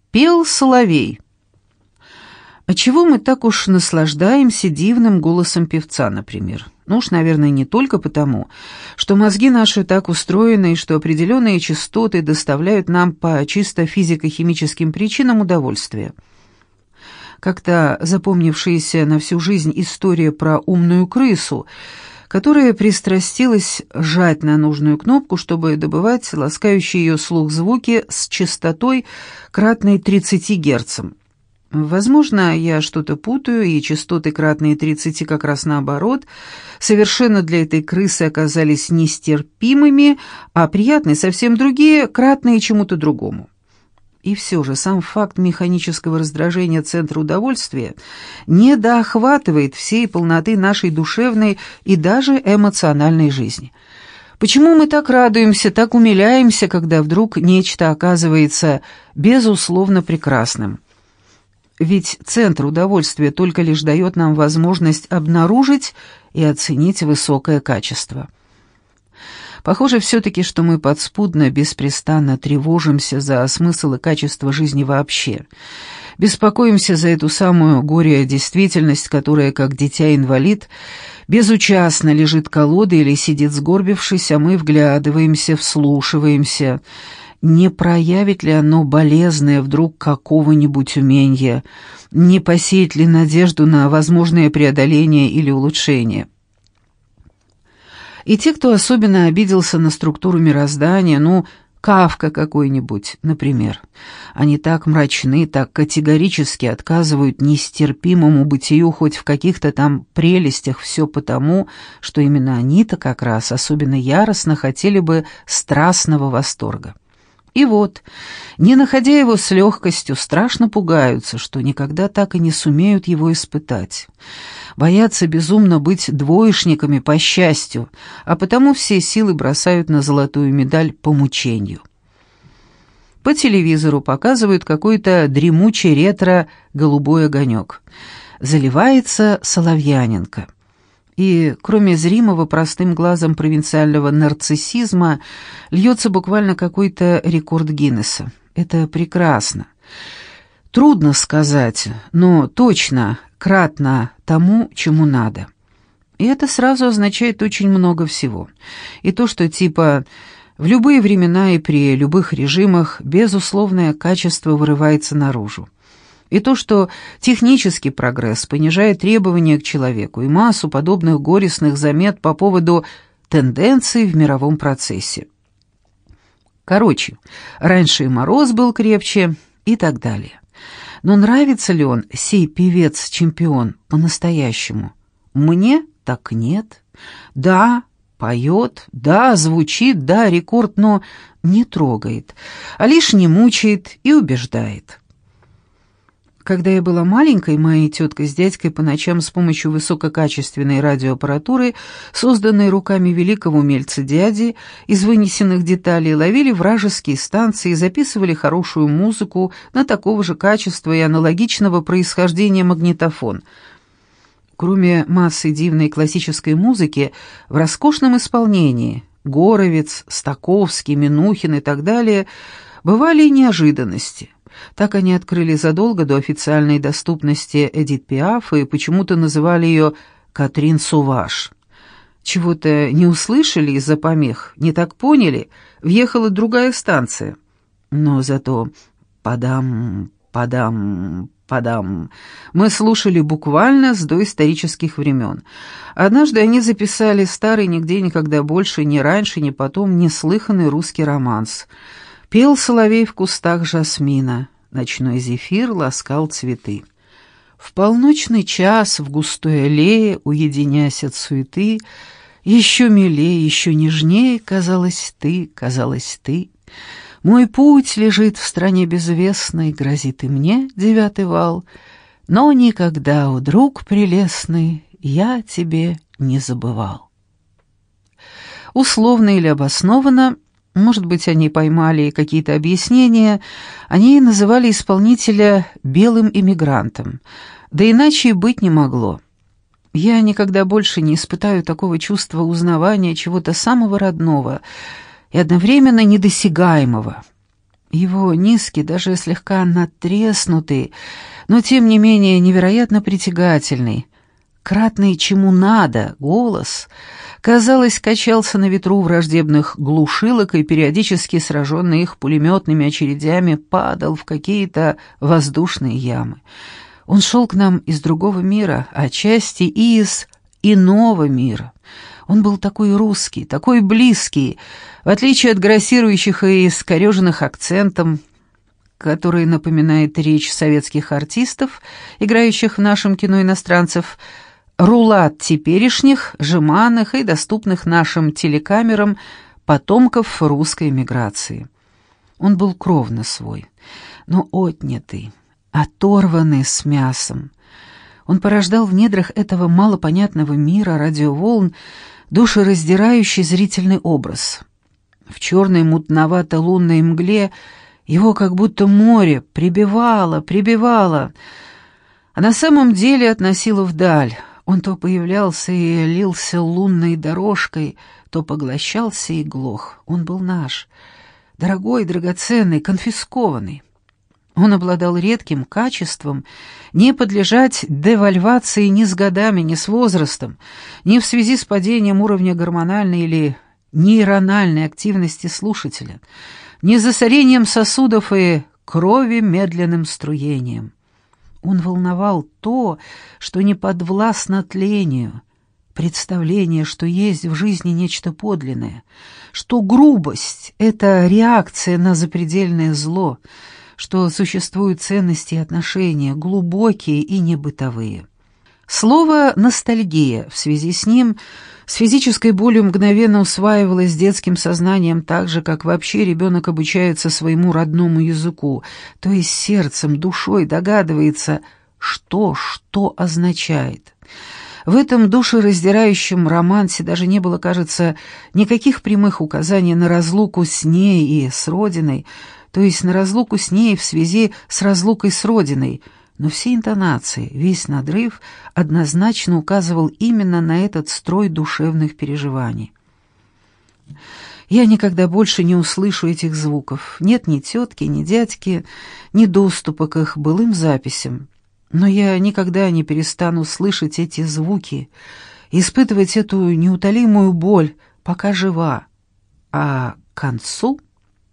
Пел соловей. Отчего мы так уж наслаждаемся дивным голосом певца, например? Ну уж, наверное, не только потому, что мозги наши так устроены, и что определенные частоты доставляют нам по чисто физико-химическим причинам удовольствие. Как-то запомнившаяся на всю жизнь история про умную крысу, которая пристрастилась жать на нужную кнопку, чтобы добывать ласкающие ее слух звуки с частотой, кратной 30 Гц. Возможно, я что-то путаю, и частоты, кратные 30, как раз наоборот, совершенно для этой крысы оказались нестерпимыми, а приятные совсем другие, кратные чему-то другому. И все же сам факт механического раздражения центра удовольствия не доохватывает всей полноты нашей душевной и даже эмоциональной жизни. Почему мы так радуемся, так умиляемся, когда вдруг нечто оказывается безусловно прекрасным? Ведь центр удовольствия только лишь дает нам возможность обнаружить и оценить высокое качество. Похоже все-таки, что мы подспудно, беспрестанно тревожимся за смысл и качество жизни вообще. Беспокоимся за эту самую горе-действительность, которая, как дитя-инвалид, безучастно лежит колодой или сидит сгорбившись, а мы вглядываемся, вслушиваемся. Не проявит ли оно болезное вдруг какого-нибудь уменья? Не посеет ли надежду на возможное преодоление или улучшение? И те, кто особенно обиделся на структуру мироздания, Кафка какой-нибудь, например, они так мрачны, так категорически отказывают нестерпимому бытию хоть в каких-то там прелестях, все потому, что именно они-то как раз особенно яростно хотели бы страстного восторга. И вот, не находя его с легкостью, страшно пугаются, что никогда так и не сумеют его испытать. Боятся безумно быть двоечниками по счастью, а потому все силы бросают на золотую медаль по мучению. По телевизору показывают какой-то дремучий ретро-голубой огонек. Заливается Соловьяненко. И кроме зримого простым глазом провинциального нарциссизма льется буквально какой-то рекорд Гиннесса. Это прекрасно. Трудно сказать, но точно кратно тому, чему надо. И это сразу означает очень много всего. И то, что типа в любые времена и при любых режимах безусловное качество вырывается наружу. И то, что технический прогресс понижает требования к человеку и массу подобных горестных замет по поводу тенденций в мировом процессе. Короче, раньше и мороз был крепче и так далее. Но нравится ли он, сей певец-чемпион, по-настоящему? Мне так нет. Да, поет, да, звучит, да, рекорд, но не трогает, а лишь не мучает и убеждает. Когда я была маленькой, моя тетка с дядькой по ночам с помощью высококачественной радиоаппаратуры, созданной руками великого умельца дяди, из вынесенных деталей ловили вражеские станции и записывали хорошую музыку на такого же качества и аналогичного происхождения магнитофон. Кроме массы дивной классической музыки, в роскошном исполнении Горовец, Стаковский, Минухин и так далее бывали и неожиданности. Так они открыли задолго до официальной доступности Эдит Пиаф и почему-то называли ее Катрин Суваш. Чего-то не услышали из-за помех, не так поняли, въехала другая станция. Но зато «падам, падам, падам» мы слушали буквально с доисторических времен. Однажды они записали старый, нигде никогда больше, ни раньше, ни потом, неслыханный русский романс. Пел соловей в кустах жасмина, ночной зефир ласкал цветы. В полночный час в густой аллее, уединясь от суеты, еще милее, еще нежнее казалась ты. Мой путь лежит в стране безвестной, грозит и мне девятый вал, но никогда, о друг прелестный, я тебе не забывал. Условно или обоснованно, может быть, они поймали какие-то объяснения, они называли исполнителя «белым иммигрантом», да иначе и быть не могло. Я никогда больше не испытаю такого чувства узнавания чего-то самого родного и одновременно недосягаемого. Его низкий, даже слегка надтреснутый, но тем не менее невероятно притягательный, кратный чему надо, голос, казалось, качался на ветру враждебных глушилок и, периодически сраженный их пулеметными очередями, падал в какие-то воздушные ямы. Он шел к нам из другого мира, отчасти и из иного мира. Он был такой русский, такой близкий, в отличие от грассирующих и искореженных акцентом, который напоминает речь советских артистов, играющих в нашем кино иностранцев, рулат теперешних, жеманных и доступных нашим телекамерам потомков русской эмиграции. Он был кровно свой, но отнятый, оторванный с мясом. Он порождал в недрах этого малопонятного мира радиоволн душераздирающий зрительный образ. В черной мутновато-лунной мгле его как будто море прибивало, а на самом деле относило вдаль. Он то появлялся и лился лунной дорожкой, то поглощался и глох. Он был наш, дорогой, драгоценный, конфискованный. Он обладал редким качеством не подлежать девальвации ни с годами, ни с возрастом, ни в связи с падением уровня гормональной или нейрональной активности слушателя, ни с засорением сосудов и крови медленным струением. Он волновал то, что не подвластно тлению, представление, что есть в жизни нечто подлинное, что грубость — это реакция на запредельное зло, что существуют ценности и отношения, глубокие и небытовые. Слово «ностальгия» в связи с ним, с физической болью мгновенно усваивалось детским сознанием так же, как вообще ребенок обучается своему родному языку, то есть сердцем, душой догадывается, что означает. В этом душераздирающем романсе даже не было, кажется, никаких прямых указаний на разлуку с ней и с родиной, то есть на разлуку с ней в связи с разлукой с родиной, но все интонации, весь надрыв однозначно указывал именно на этот строй душевных переживаний. Я никогда больше не услышу этих звуков. Нет ни тетки, ни дядьки, ни доступа к их былым записям. Но я никогда не перестану слышать эти звуки, испытывать эту неутолимую боль, пока жива. А к концу...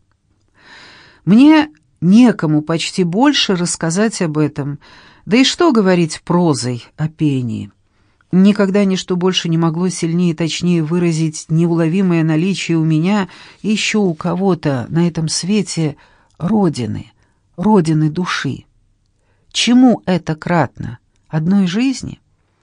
Мне некому почти больше рассказать об этом, да и что говорить прозой о пении. Никогда ничто больше не могло сильнее и точнее выразить неуловимое наличие у меня и еще у кого-то на этом свете родины души. Чему это кратно? Одной жизни?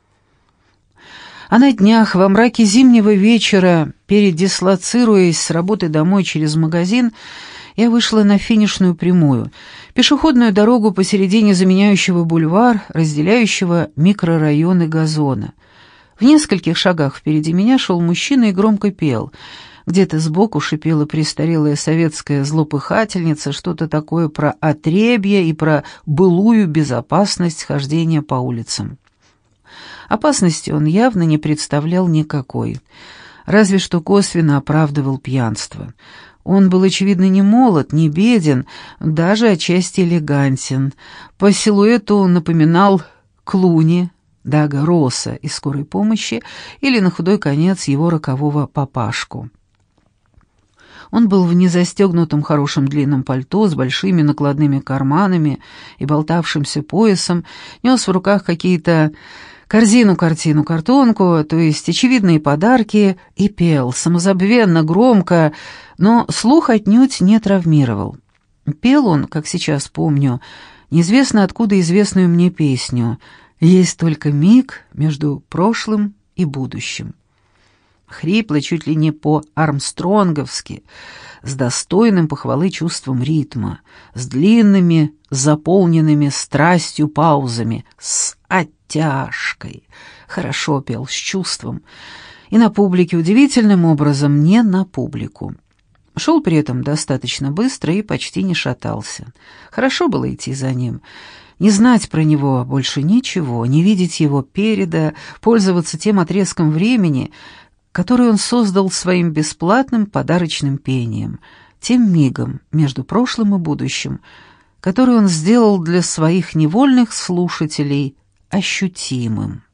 А на днях, во мраке зимнего вечера, передислоцируясь с работы домой через магазин, я вышла на финишную прямую, пешеходную дорогу посередине заменяющего бульвар, разделяющего микрорайоны газона. В нескольких шагах впереди меня шел мужчина и громко пел. Где-то сбоку шипела престарелая советская злопыхательница, что-то такое про отребье и про былую безопасность хождения по улицам. Опасности он явно не представлял никакой, разве что косвенно оправдывал пьянство. Он был, очевидно, не молод, не беден, даже отчасти элегантен. По силуэту он напоминал Клуни, Дага Росса из «Скорой помощи» или, на худой конец, его рокового папашку. Он был в незастегнутом хорошем длинном пальто с большими накладными карманами и болтавшимся поясом, нес в руках какие-то картонку, то есть очевидные подарки, и пел, самозабвенно, громко, но слух отнюдь не травмировал. Пел он, как сейчас помню, неизвестно откуда известную мне песню «Есть только миг между прошлым и будущим». Хрипло, чуть ли не по-армстронговски, с достойным похвалы чувством ритма, с длинными, заполненными страстью паузами, с оттяжкой. Хорошо пел, с чувством. И на публике удивительным образом не на публику. Шел при этом достаточно быстро и почти не шатался. Хорошо было идти за ним. Не знать про него больше ничего, не видеть его переда, пользоваться тем отрезком времени, который он создал своим бесплатным подарочным пением, тем мигом между прошлым и будущим, который он сделал для своих невольных слушателей ощутимым.